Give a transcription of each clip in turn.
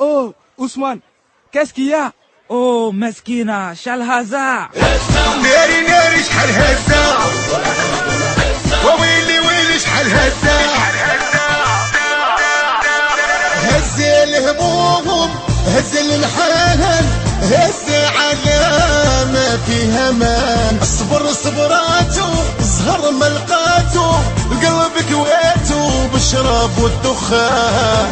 Oh, Ousmane, qu'est-ce qu'il y a? Oh, مسكينة شال هزا ناري ناري شحال هزا وويلي ويلي شحال هزا هز الهموم هز المحال هز على ما فيها مان الصبر صبراتو الزهر ملقاتو القلب كويتو بالشراب والدخان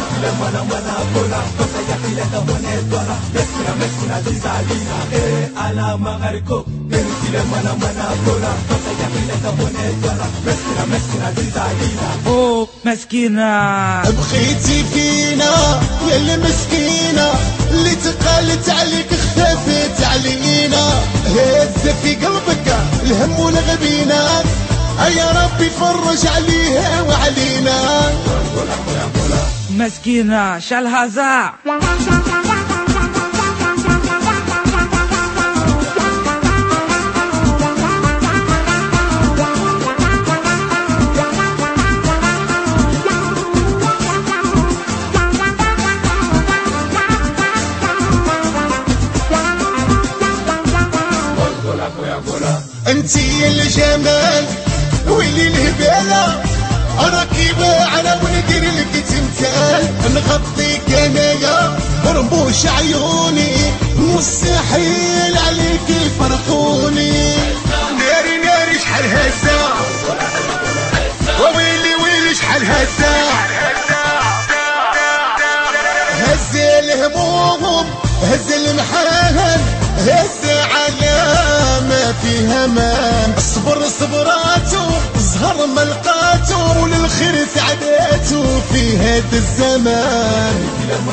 Oh, مسكينة بقيتي فينا يا المسكينة اللي تقالت عليك خفت علينا هز في قلبك الهم والغبينة يا ربي فرج عليها وعلينا مسكينة شال هزا انتي الجمال ويلي الهبالة راكي واعرة وندير لك تمثال نغطيك انايا برموش عيوني مستحيل عليك يفرقوني ناري ناري شحال هزا وويلي ويلي شحال هزا هز الهموم هز المحال هز على ما فيها مان الصبر صبراتو الزهر ملقاتو وللخير سعداتو في هذا الزمان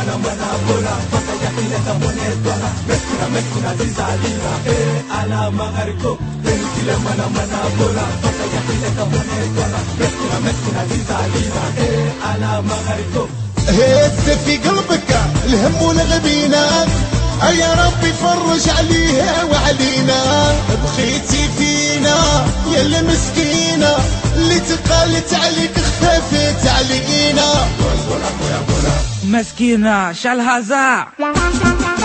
هز في قلبك الهم والغبينة يا ربي فرج عليها وعلينا بخيتي فينا يا المسكينة اللي تقالت عليك خفت علينا مسكينة شال هزا